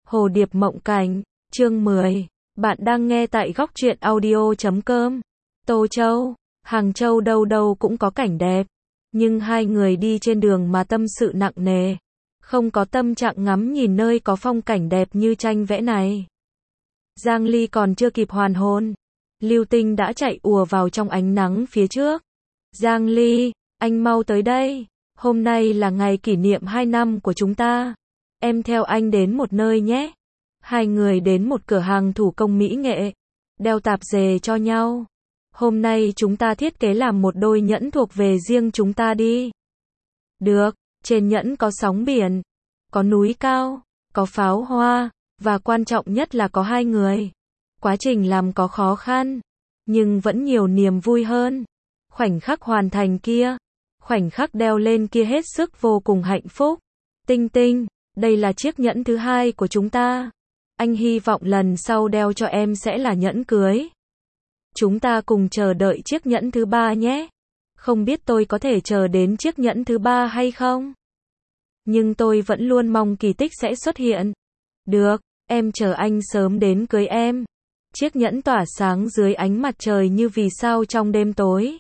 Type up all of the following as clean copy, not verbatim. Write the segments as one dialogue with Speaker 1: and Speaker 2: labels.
Speaker 1: Hồ điệp mộng cảnh, chương 10. Bạn đang nghe tại góc truyện audio.com. Tô Châu, Hàng Châu đâu đâu cũng có cảnh đẹp. Nhưng hai người đi trên đường mà tâm sự nặng nề. Không có tâm trạng ngắm nhìn nơi có phong cảnh đẹp như tranh vẽ này. Giang Ly còn chưa kịp hoàn hồn. Lưu Tinh đã chạy ùa vào trong ánh nắng phía trước. Giang Ly, anh mau tới đây. Hôm nay là ngày kỷ niệm 2 năm của chúng ta. Em theo anh đến một nơi nhé. Hai người đến một cửa hàng thủ công mỹ nghệ. Đeo tạp dề cho nhau. Hôm nay chúng ta thiết kế làm một đôi nhẫn thuộc về riêng chúng ta đi. Được, trên nhẫn có sóng biển, có núi cao, có pháo hoa, và quan trọng nhất là có hai người. Quá trình làm có khó khăn, nhưng vẫn nhiều niềm vui hơn. Khoảnh khắc hoàn thành kia, khoảnh khắc đeo lên kia hết sức vô cùng hạnh phúc. Tinh Tinh, đây là chiếc nhẫn thứ hai của chúng ta. Anh hy vọng lần sau đeo cho em sẽ là nhẫn cưới. Chúng ta cùng chờ đợi chiếc nhẫn thứ ba nhé. Không biết tôi có thể chờ đến chiếc nhẫn thứ ba hay không? Nhưng tôi vẫn luôn mong kỳ tích sẽ xuất hiện. Được, em chờ anh sớm đến cưới em. Chiếc nhẫn tỏa sáng dưới ánh mặt trời như vì sao trong đêm tối.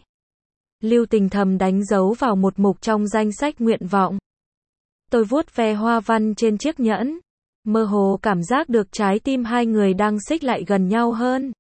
Speaker 1: Lưu Tình thầm đánh dấu vào một mục trong danh sách nguyện vọng. Tôi vuốt ve hoa văn trên chiếc nhẫn. Mơ hồ cảm giác được trái tim hai người đang xích lại gần nhau hơn.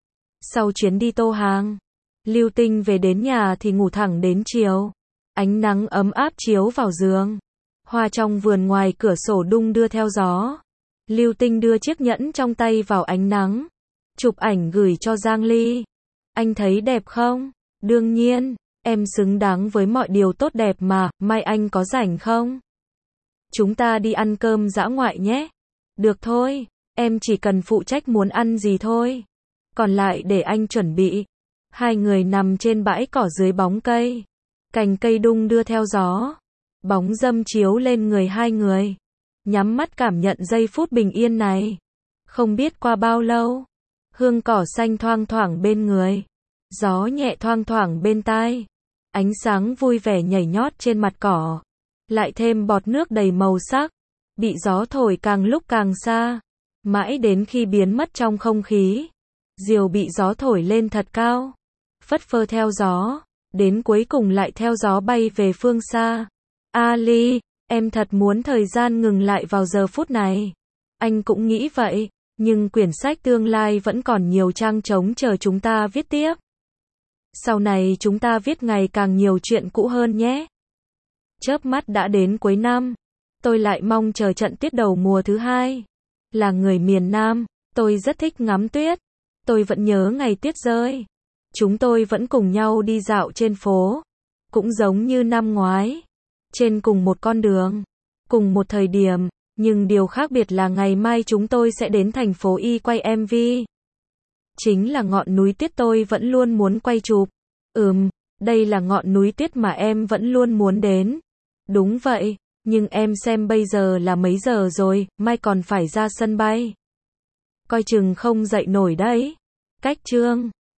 Speaker 1: Sau chuyến đi Tô Hàng, Lưu Tinh về đến nhà thì ngủ thẳng đến chiều. Ánh nắng ấm áp chiếu vào giường. Hoa trong vườn ngoài cửa sổ đung đưa theo gió. Lưu Tinh đưa chiếc nhẫn trong tay vào ánh nắng. Chụp ảnh gửi cho Giang Ly. Anh thấy đẹp không? Đương nhiên, em xứng đáng với mọi điều tốt đẹp mà, mai anh có rảnh không? Chúng ta đi ăn cơm dã ngoại nhé. Được thôi, em chỉ cần phụ trách muốn ăn gì thôi. Còn lại để anh chuẩn bị. Hai người nằm trên bãi cỏ dưới bóng cây. Cành cây đung đưa theo gió. Bóng râm chiếu lên người hai người. Nhắm mắt cảm nhận giây phút bình yên này. Không biết qua bao lâu. Hương cỏ xanh thoang thoảng bên người. Gió nhẹ thoang thoảng bên tai. Ánh sáng vui vẻ nhảy nhót trên mặt cỏ. Lại thêm bọt nước đầy màu sắc. Bị gió thổi càng lúc càng xa. Mãi đến khi biến mất trong không khí. Diều bị gió thổi lên thật cao. Phất phơ theo gió. Đến cuối cùng lại theo gió bay về phương xa. Ali, em thật muốn thời gian ngừng lại vào giờ phút này. Anh cũng nghĩ vậy. Nhưng quyển sách tương lai vẫn còn nhiều trang trống chờ chúng ta viết tiếp. Sau này chúng ta viết ngày càng nhiều chuyện cũ hơn nhé. Chớp mắt đã đến cuối năm. Tôi lại mong chờ trận tuyết đầu mùa thứ hai. Là người miền Nam, tôi rất thích ngắm tuyết. Tôi vẫn nhớ ngày tuyết rơi. Chúng tôi vẫn cùng nhau đi dạo trên phố. Cũng giống như năm ngoái. Trên cùng một con đường. Cùng một thời điểm. Nhưng điều khác biệt là ngày mai chúng tôi sẽ đến thành phố Y quay MV. Chính là ngọn núi tuyết tôi vẫn luôn muốn quay chụp. Đây là ngọn núi tuyết mà em vẫn luôn muốn đến. Đúng vậy, nhưng em xem bây giờ là mấy giờ rồi, mai còn phải ra sân bay. Coi chừng không dậy nổi đấy. Cách chương